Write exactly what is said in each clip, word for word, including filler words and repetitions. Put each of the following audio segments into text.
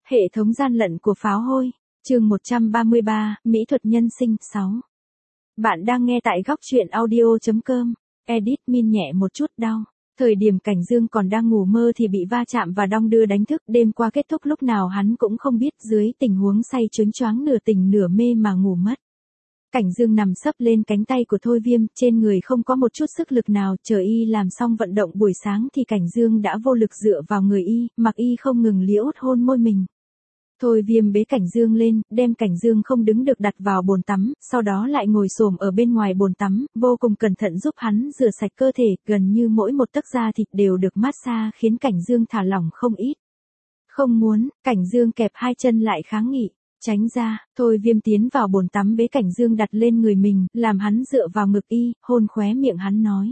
Hệ thống gian lận của pháo hôi, chương một trăm ba mươi ba, Mỹ thuật nhân sinh, sáu. Bạn đang nghe tại góc truyện audio chấm com, edit min nhẹ một chút đau. Thời điểm Cảnh Dương còn đang ngủ mơ thì bị va chạm và đong đưa đánh thức, đêm qua kết thúc lúc nào hắn cũng không biết, dưới tình huống say choáng choáng nửa tỉnh nửa mê mà ngủ mất. Cảnh Dương nằm sấp lên cánh tay của Thôi Viêm, trên người không có một chút sức lực nào, chờ y làm xong vận động buổi sáng thì Cảnh Dương đã vô lực dựa vào người y, mặc y không ngừng liễu hôn môi mình. Thôi Viêm bế Cảnh Dương lên, đem Cảnh Dương không đứng được đặt vào bồn tắm, sau đó lại ngồi xổm ở bên ngoài bồn tắm, vô cùng cẩn thận giúp hắn rửa sạch cơ thể, gần như mỗi một tấc da thịt đều được massage khiến Cảnh Dương thả lỏng không ít. Không muốn, Cảnh Dương kẹp hai chân lại kháng nghị. Tránh ra, Thôi Viêm tiến vào bồn tắm bế Cảnh Dương đặt lên người mình, làm hắn dựa vào ngực y, hôn khóe miệng hắn nói.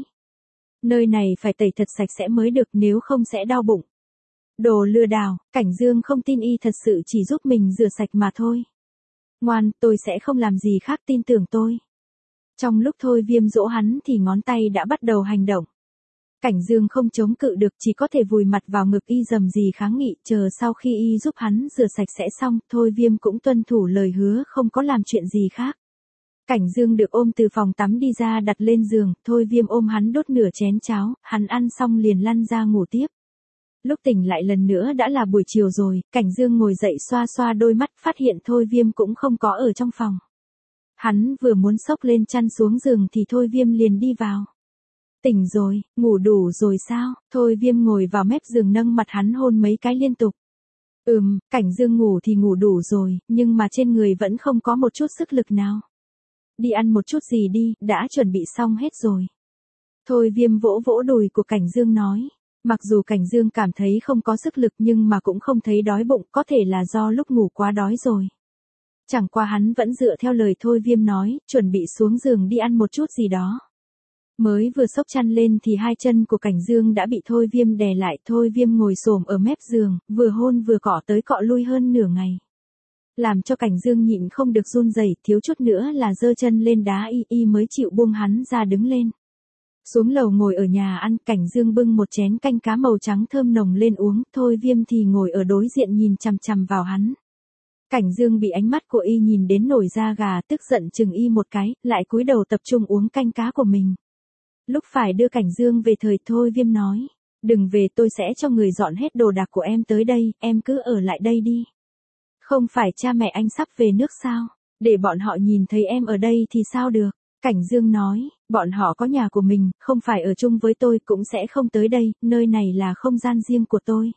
Nơi này phải tẩy thật sạch sẽ mới được, nếu không sẽ đau bụng. Đồ lừa đảo, Cảnh Dương không tin y thật sự chỉ giúp mình rửa sạch mà thôi. Ngoan, tôi sẽ không làm gì khác, tin tưởng tôi. Trong lúc Thôi Viêm dỗ hắn thì ngón tay đã bắt đầu hành động. Cảnh Dương không chống cự được, chỉ có thể vùi mặt vào ngực y dầm gì kháng nghị, chờ sau khi y giúp hắn rửa sạch sẽ xong, Thôi Viêm cũng tuân thủ lời hứa không có làm chuyện gì khác. Cảnh Dương được ôm từ phòng tắm đi ra đặt lên giường, Thôi Viêm ôm hắn đốt nửa chén cháo, hắn ăn xong liền lăn ra ngủ tiếp. Lúc tỉnh lại lần nữa đã là buổi chiều rồi, Cảnh Dương ngồi dậy xoa xoa đôi mắt, phát hiện Thôi Viêm cũng không có ở trong phòng. Hắn vừa muốn xốc lên chăn xuống giường thì Thôi Viêm liền đi vào. Tỉnh rồi, ngủ đủ rồi sao? Thôi Viêm ngồi vào mép giường nâng mặt hắn hôn mấy cái liên tục. Ừm, Cảnh Dương ngủ thì ngủ đủ rồi, nhưng mà trên người vẫn không có một chút sức lực nào. Đi ăn một chút gì đi, đã chuẩn bị xong hết rồi. Thôi Viêm vỗ vỗ đùi của Cảnh Dương nói. Mặc dù Cảnh Dương cảm thấy không có sức lực nhưng mà cũng không thấy đói bụng, có thể là do lúc ngủ quá đói rồi. Chẳng qua hắn vẫn dựa theo lời Thôi Viêm nói, chuẩn bị xuống giường đi ăn một chút gì đó. Mới vừa xốc chăn lên thì hai chân của Cảnh Dương đã bị Thôi Viêm đè lại, Thôi Viêm ngồi xổm ở mép giường, vừa hôn vừa cọ tới cọ lui hơn nửa ngày. Làm cho Cảnh Dương nhịn không được run rẩy, thiếu chút nữa là giơ chân lên đá y y mới chịu buông hắn ra đứng lên. Xuống lầu ngồi ở nhà ăn, Cảnh Dương bưng một chén canh cá màu trắng thơm nồng lên uống, Thôi Viêm thì ngồi ở đối diện nhìn chằm chằm vào hắn. Cảnh Dương bị ánh mắt của y nhìn đến nổi da gà, tức giận chừng y một cái, lại cúi đầu tập trung uống canh cá của mình. Lúc phải đưa Cảnh Dương về thời Thôi Viêm nói, đừng về, tôi sẽ cho người dọn hết đồ đạc của em tới đây, em cứ ở lại đây đi. Không phải cha mẹ anh sắp về nước sao, để bọn họ nhìn thấy em ở đây thì sao được. Cảnh Dương nói, bọn họ có nhà của mình, không phải ở chung với tôi, cũng sẽ không tới đây, nơi này là không gian riêng của tôi.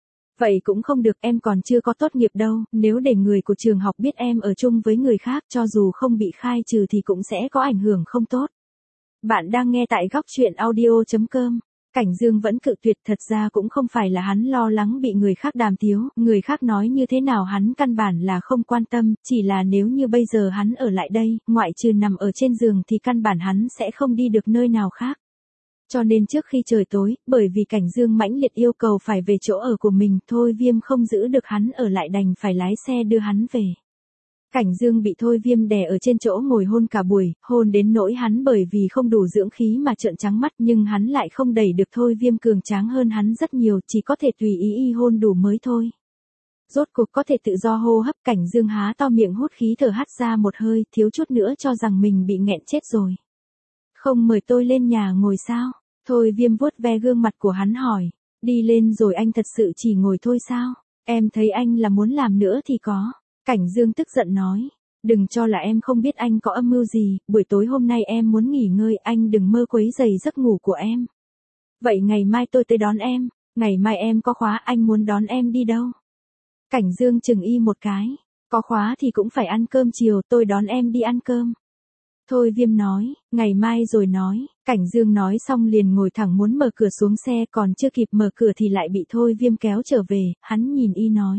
Vậy cũng không được, em còn chưa có tốt nghiệp đâu, nếu để người của trường học biết em ở chung với người khác, cho dù không bị khai trừ thì cũng sẽ có ảnh hưởng không tốt. Bạn đang nghe tại góc truyện audio chấm com. Cảnh Dương vẫn cự tuyệt, thật ra cũng không phải là hắn lo lắng bị người khác đàm tiếu, người khác nói như thế nào hắn căn bản là không quan tâm, chỉ là nếu như bây giờ hắn ở lại đây, ngoại trừ nằm ở trên giường thì căn bản hắn sẽ không đi được nơi nào khác. Cho nên trước khi trời tối, bởi vì Cảnh Dương mãnh liệt yêu cầu phải về chỗ ở của mình, Thôi Viêm không giữ được hắn ở lại đành phải lái xe đưa hắn về. Cảnh Dương bị Thôi Viêm đè ở trên chỗ ngồi hôn cả buổi, hôn đến nỗi hắn bởi vì không đủ dưỡng khí mà trợn trắng mắt, nhưng hắn lại không đẩy được Thôi Viêm cường tráng hơn hắn rất nhiều, chỉ có thể tùy ý y hôn đủ mới thôi. Rốt cuộc có thể tự do hô hấp, Cảnh Dương há to miệng hút khí thở hắt ra một hơi, thiếu chút nữa cho rằng mình bị nghẹn chết rồi. Không mời tôi lên nhà ngồi sao? Thôi Viêm vuốt ve gương mặt của hắn hỏi, đi lên rồi anh thật sự chỉ ngồi thôi sao? Em thấy anh là muốn làm nữa thì có. Cảnh Dương tức giận nói, đừng cho là em không biết anh có âm mưu gì, buổi tối hôm nay em muốn nghỉ ngơi, anh đừng mơ quấy rầy giấc ngủ của em. Vậy ngày mai tôi tới đón em, ngày mai em có khóa, anh muốn đón em đi đâu? Cảnh Dương chừng y một cái, có khóa thì cũng phải ăn cơm chiều, tôi đón em đi ăn cơm. Thôi Viêm nói, ngày mai rồi nói, Cảnh Dương nói xong liền ngồi thẳng muốn mở cửa xuống xe, còn chưa kịp mở cửa thì lại bị Thôi Viêm kéo trở về, hắn nhìn y nói.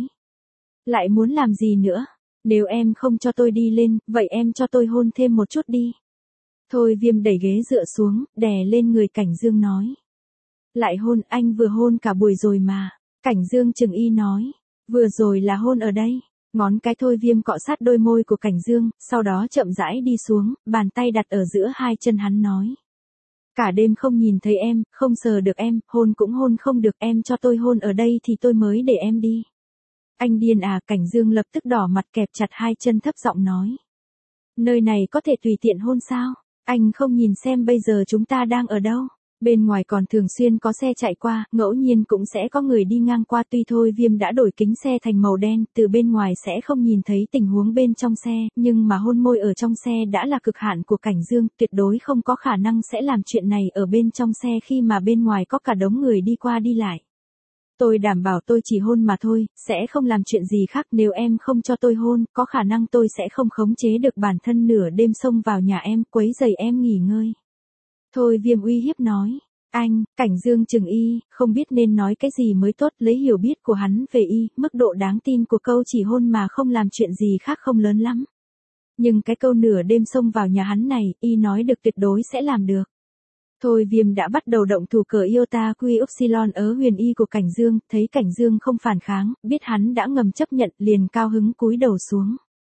Lại muốn làm gì nữa? Nếu em không cho tôi đi lên, vậy em cho tôi hôn thêm một chút đi. Thôi Viêm đẩy ghế dựa xuống, đè lên người Cảnh Dương nói. Lại hôn, anh vừa hôn cả buổi rồi mà. Cảnh Dương chừng y nói. Vừa rồi là hôn ở đây. Ngón cái Thôi Viêm cọ sát đôi môi của Cảnh Dương, sau đó chậm rãi đi xuống, bàn tay đặt ở giữa hai chân hắn nói. Cả đêm không nhìn thấy em, không sờ được em, hôn cũng hôn không được, em cho tôi hôn ở đây thì tôi mới để em đi. Anh điên à, Cảnh Dương lập tức đỏ mặt kẹp chặt hai chân thấp giọng nói. Nơi này có thể tùy tiện hôn sao? Anh không nhìn xem bây giờ chúng ta đang ở đâu? Bên ngoài còn thường xuyên có xe chạy qua, ngẫu nhiên cũng sẽ có người đi ngang qua, tuy Thôi Viêm đã đổi kính xe thành màu đen, từ bên ngoài sẽ không nhìn thấy tình huống bên trong xe, nhưng mà hôn môi ở trong xe đã là cực hạn của Cảnh Dương, tuyệt đối không có khả năng sẽ làm chuyện này ở bên trong xe khi mà bên ngoài có cả đống người đi qua đi lại. Tôi đảm bảo tôi chỉ hôn mà thôi, sẽ không làm chuyện gì khác, nếu em không cho tôi hôn, có khả năng tôi sẽ không khống chế được bản thân, nửa đêm xông vào nhà em, quấy rầy em nghỉ ngơi. Thôi Viêm uy hiếp nói. Anh, Cảnh Dương chừng y, không biết nên nói cái gì mới tốt, lấy hiểu biết của hắn về y, mức độ đáng tin của câu chỉ hôn mà không làm chuyện gì khác không lớn lắm. Nhưng cái câu nửa đêm xông vào nhà hắn này, y nói được tuyệt đối sẽ làm được. Thôi Viêm đã bắt đầu động thủ cờ Iota Quy Upsilon ở huyền y của Cảnh Dương, thấy Cảnh Dương không phản kháng, biết hắn đã ngầm chấp nhận, liền cao hứng cúi đầu xuống.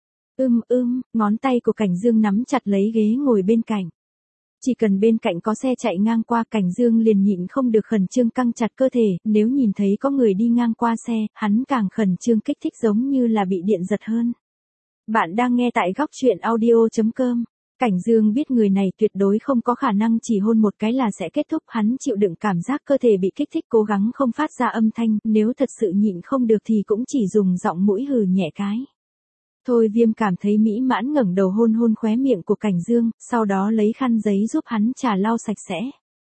Ưm ưm, ngón tay của Cảnh Dương nắm chặt lấy ghế ngồi bên cạnh. Chỉ cần bên cạnh có xe chạy ngang qua, Cảnh Dương liền nhịn không được khẩn trương căng chặt cơ thể, nếu nhìn thấy có người đi ngang qua xe, hắn càng khẩn trương kích thích giống như là bị điện giật hơn. Bạn đang nghe tại góc truyện audio chấm com. Cảnh Dương biết người này tuyệt đối không có khả năng chỉ hôn một cái là sẽ kết thúc, hắn chịu đựng cảm giác cơ thể bị kích thích, cố gắng không phát ra âm thanh, nếu thật sự nhịn không được thì cũng chỉ dùng giọng mũi hừ nhẹ cái. Thôi Viêm cảm thấy mỹ mãn, ngẩng đầu hôn hôn khóe miệng của Cảnh Dương, sau đó lấy khăn giấy giúp hắn trà lau sạch sẽ.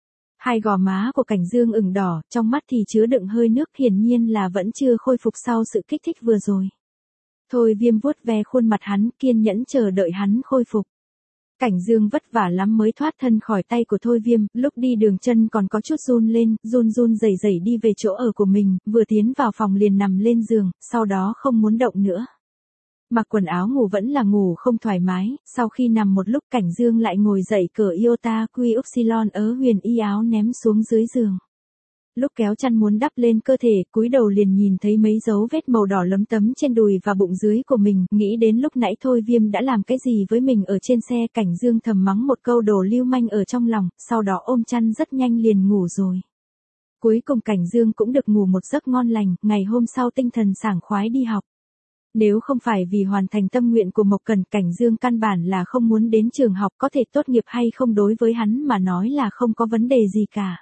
Hai gò má của Cảnh Dương ửng đỏ, trong mắt thì chứa đựng hơi nước, hiển nhiên là vẫn chưa khôi phục sau sự kích thích vừa rồi. Thôi Viêm vuốt ve khuôn mặt hắn, kiên nhẫn chờ đợi hắn khôi phục. Cảnh Dương vất vả lắm mới thoát thân khỏi tay của Thôi Viêm, lúc đi đường chân còn có chút run lên, run run rẩy rẩy đi về chỗ ở của mình, vừa tiến vào phòng liền nằm lên giường, sau đó không muốn động nữa. Mặc quần áo ngủ vẫn là ngủ không thoải mái, sau khi nằm một lúc Cảnh Dương lại ngồi dậy, cởi Iota Quy Upsilon ở huyền y áo ném xuống dưới giường. Lúc kéo chăn muốn đắp lên cơ thể, cúi đầu liền nhìn thấy mấy dấu vết màu đỏ lấm tấm trên đùi và bụng dưới của mình, nghĩ đến lúc nãy Thôi Viêm đã làm cái gì với mình ở trên xe, Cảnh Dương thầm mắng một câu đồ lưu manh ở trong lòng, sau đó ôm chăn rất nhanh liền ngủ rồi. Cuối cùng Cảnh Dương cũng được ngủ một giấc ngon lành, ngày hôm sau tinh thần sảng khoái đi học. Nếu không phải vì hoàn thành tâm nguyện của Mộc Cẩn, Cảnh Dương căn bản là không muốn đến trường học, có thể tốt nghiệp hay không đối với hắn mà nói là không có vấn đề gì cả.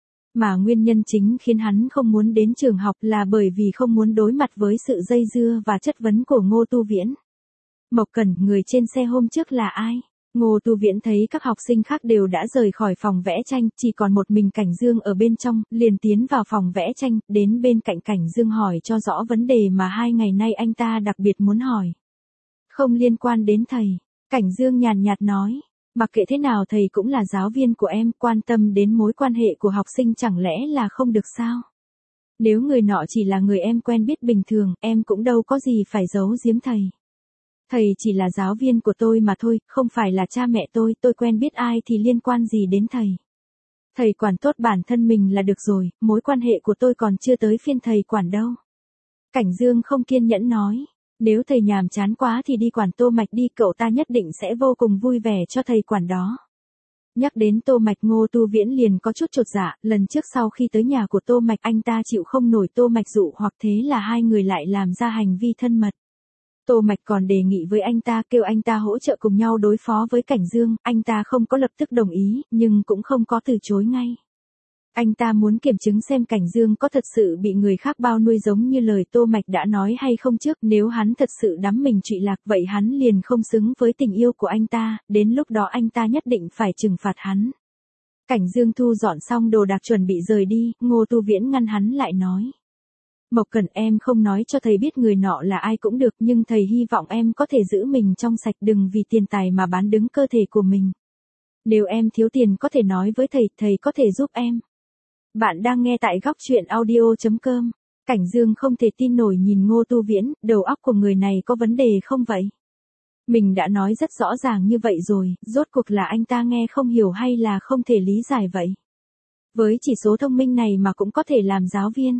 Mà nguyên nhân chính khiến hắn không muốn đến trường học là bởi vì không muốn đối mặt với sự dây dưa và chất vấn của Ngô Tu Viễn. Mộc Cẩn, người trên xe hôm trước là ai? Ngô Tu Viễn thấy các học sinh khác đều đã rời khỏi phòng vẽ tranh, chỉ còn một mình Cảnh Dương ở bên trong, liền tiến vào phòng vẽ tranh, đến bên cạnh Cảnh Dương hỏi cho rõ vấn đề mà hai ngày nay anh ta đặc biệt muốn hỏi. Không liên quan đến thầy, Cảnh Dương nhàn nhạt nói. Mặc kệ thế nào thầy cũng là giáo viên của em, quan tâm đến mối quan hệ của học sinh chẳng lẽ là không được sao? Nếu người nọ chỉ là người em quen biết bình thường, em cũng đâu có gì phải giấu giếm thầy. Thầy chỉ là giáo viên của tôi mà thôi, không phải là cha mẹ tôi, tôi quen biết ai thì liên quan gì đến thầy. Thầy quản tốt bản thân mình là được rồi, mối quan hệ của tôi còn chưa tới phiên thầy quản đâu. Cảnh Dương không kiên nhẫn nói. Nếu thầy nhàm chán quá thì đi quản Tô Mạch đi, cậu ta nhất định sẽ vô cùng vui vẻ cho thầy quản đó. Nhắc đến Tô Mạch, Ngô Tu Viễn liền có chút chột dạ, lần trước sau khi tới nhà của Tô Mạch anh ta chịu không nổi Tô Mạch dụ hoặc thế là hai người lại làm ra hành vi thân mật. Tô Mạch còn đề nghị với anh ta, kêu anh ta hỗ trợ cùng nhau đối phó với Cảnh Dương, anh ta không có lập tức đồng ý, nhưng cũng không có từ chối ngay. Anh ta muốn kiểm chứng xem Cảnh Dương có thật sự bị người khác bao nuôi giống như lời Tô Mạch đã nói hay không trước, nếu hắn thật sự đắm mình trụy lạc vậy hắn liền không xứng với tình yêu của anh ta, đến lúc đó anh ta nhất định phải trừng phạt hắn. Cảnh Dương thu dọn xong đồ đạc chuẩn bị rời đi, Ngô Tu Viễn ngăn hắn lại nói. Mộc Cẩn, em không nói cho thầy biết người nọ là ai cũng được, nhưng thầy hy vọng em có thể giữ mình trong sạch, đừng vì tiền tài mà bán đứng cơ thể của mình. Nếu em thiếu tiền có thể nói với thầy, thầy có thể giúp em. Bạn đang nghe tại góc truyện audio chấm com. Cảnh Dương không thể tin nổi nhìn Ngô Tu Viễn, đầu óc của người này có vấn đề không vậy? Mình đã nói rất rõ ràng như vậy rồi, rốt cuộc là anh ta nghe không hiểu hay là không thể lý giải vậy? Với chỉ số thông minh này mà cũng có thể làm giáo viên.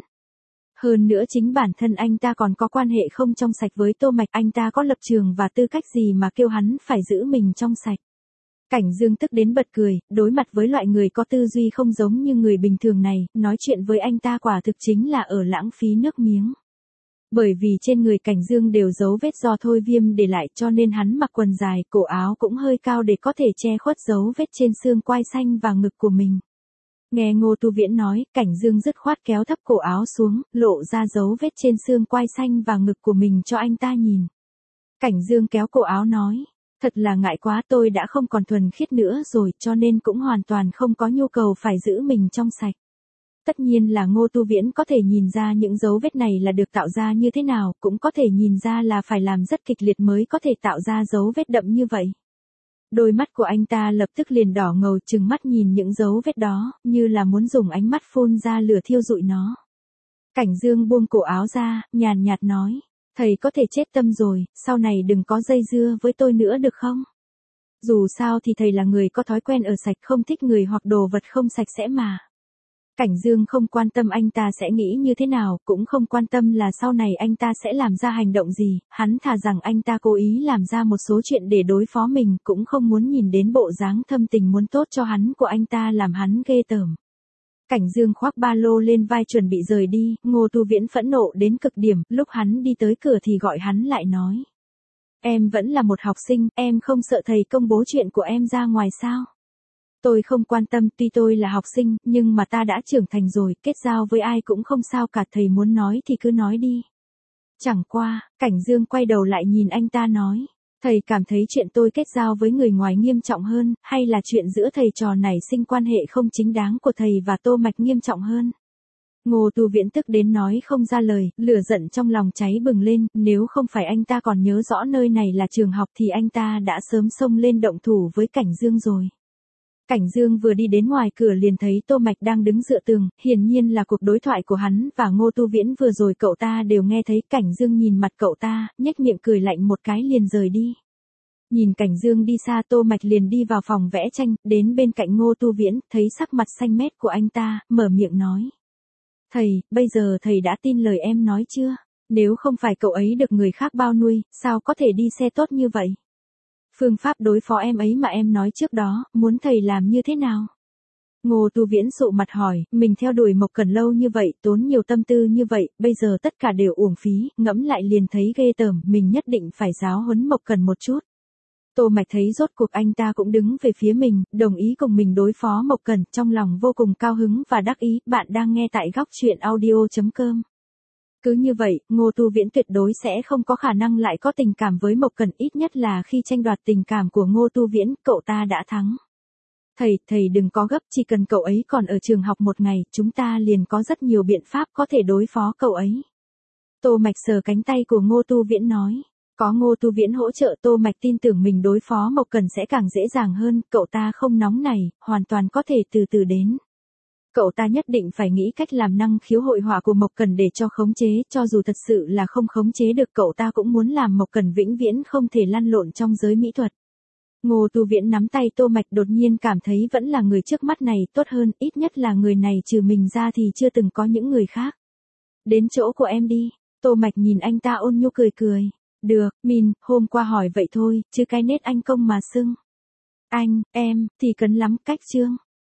Hơn nữa chính bản thân anh ta còn có quan hệ không trong sạch với Tô Mạch, anh ta có lập trường và tư cách gì mà kêu hắn phải giữ mình trong sạch? Cảnh Dương tức đến bật cười, đối mặt với loại người có tư duy không giống như người bình thường này, nói chuyện với anh ta quả thực chính là ở lãng phí nước miếng. Bởi vì trên người Cảnh Dương đều dấu vết do thôi viêm để lại cho nên hắn mặc quần dài, cổ áo cũng hơi cao để có thể che khuất dấu vết trên xương quai xanh và ngực của mình. Nghe Ngô Tu Viễn nói, Cảnh Dương dứt khoát kéo thấp cổ áo xuống, lộ ra dấu vết trên xương quai xanh và ngực của mình cho anh ta nhìn. Cảnh Dương kéo cổ áo nói, thật là ngại quá, tôi đã không còn thuần khiết nữa rồi cho nên cũng hoàn toàn không có nhu cầu phải giữ mình trong sạch. Tất nhiên là Ngô Tu Viễn có thể nhìn ra những dấu vết này là được tạo ra như thế nào, cũng có thể nhìn ra là phải làm rất kịch liệt mới có thể tạo ra dấu vết đậm như vậy. Đôi mắt của anh ta lập tức liền đỏ ngầu trừng mắt nhìn những dấu vết đó, như là muốn dùng ánh mắt phun ra lửa thiêu rụi nó. Cảnh Dương buông cổ áo ra, nhàn nhạt nói, thầy có thể chết tâm rồi, sau này đừng có dây dưa với tôi nữa được không? Dù sao thì thầy là người có thói quen ở sạch, không thích người hoặc đồ vật không sạch sẽ mà. Cảnh Dương không quan tâm anh ta sẽ nghĩ như thế nào, cũng không quan tâm là sau này anh ta sẽ làm ra hành động gì, hắn thà rằng anh ta cố ý làm ra một số chuyện để đối phó mình, cũng không muốn nhìn đến bộ dáng thâm tình muốn tốt cho hắn của anh ta làm hắn ghê tởm. Cảnh Dương khoác ba lô lên vai chuẩn bị rời đi, Ngô Tu Viễn phẫn nộ đến cực điểm, lúc hắn đi tới cửa thì gọi hắn lại nói. Em vẫn là một học sinh, em không sợ thầy công bố chuyện của em ra ngoài sao? Tôi không quan tâm, tuy tôi là học sinh, nhưng mà ta đã trưởng thành rồi, kết giao với ai cũng không sao cả, thầy muốn nói thì cứ nói đi. Chẳng qua, Cảnh Dương quay đầu lại nhìn anh ta nói, thầy cảm thấy chuyện tôi kết giao với người ngoài nghiêm trọng hơn, hay là chuyện giữa thầy trò nảy sinh quan hệ không chính đáng của thầy và Tô Mạch nghiêm trọng hơn? Ngô Tu Viễn tức đến nói không ra lời, lửa giận trong lòng cháy bừng lên, nếu không phải anh ta còn nhớ rõ nơi này là trường học thì anh ta đã sớm xông lên động thủ với Cảnh Dương rồi. Cảnh Dương vừa đi đến ngoài cửa liền thấy Tô Mạch đang đứng dựa tường, hiển nhiên là cuộc đối thoại của hắn và Ngô Tu Viễn vừa rồi cậu ta đều nghe thấy. Cảnh Dương nhìn mặt cậu ta, nhếch miệng cười lạnh một cái liền rời đi. Nhìn Cảnh Dương đi xa, Tô Mạch liền đi vào phòng vẽ tranh, đến bên cạnh Ngô Tu Viễn, thấy sắc mặt xanh mét của anh ta, mở miệng nói. Thầy, bây giờ thầy đã tin lời em nói chưa? Nếu không phải cậu ấy được người khác bao nuôi, sao có thể đi xe tốt như vậy? Phương pháp đối phó em ấy mà em nói trước đó, muốn thầy làm như thế nào? Ngô Tu Viễn sụ mặt hỏi, mình theo đuổi Mộc Cẩn lâu như vậy, tốn nhiều tâm tư như vậy, bây giờ tất cả đều uổng phí, ngẫm lại liền thấy ghê tởm, mình nhất định phải giáo huấn Mộc Cẩn một chút. Tô Mạch thấy rốt cuộc anh ta cũng đứng về phía mình, đồng ý cùng mình đối phó Mộc Cẩn, trong lòng vô cùng cao hứng và đắc ý. Bạn đang nghe tại góc truyện audio chấm com. Cứ như vậy, Ngô Tu Viễn tuyệt đối sẽ không có khả năng lại có tình cảm với Mộc Cẩn, ít nhất là khi tranh đoạt tình cảm của Ngô Tu Viễn, cậu ta đã thắng. Thầy, thầy đừng có gấp, chỉ cần cậu ấy còn ở trường học một ngày, chúng ta liền có rất nhiều biện pháp có thể đối phó cậu ấy. Tô Mạch sờ cánh tay của Ngô Tu Viễn nói. Có Ngô Tu Viễn hỗ trợ, Tô Mạch tin tưởng mình đối phó Mộc Cẩn sẽ càng dễ dàng hơn, cậu ta không nóng này, hoàn toàn có thể từ từ đến. Cậu ta nhất định phải nghĩ cách làm năng khiếu hội họa của Mộc Cẩn để cho khống chế, cho dù thật sự là không khống chế được, cậu ta cũng muốn làm Mộc Cẩn vĩnh viễn không thể lăn lộn trong giới mỹ thuật. Ngô Tu Viễn nắm tay Tô Mạch, đột nhiên cảm thấy vẫn là người trước mắt này tốt hơn, ít nhất là người này trừ mình ra thì chưa từng có những người khác. Đến chỗ của em đi. Tô Mạch nhìn anh ta ôn nhu cười cười. Được, Min, hôm qua hỏi vậy thôi, chứ cái nết anh công mà xưng. Anh, em, thì cấn lắm, cách Trương.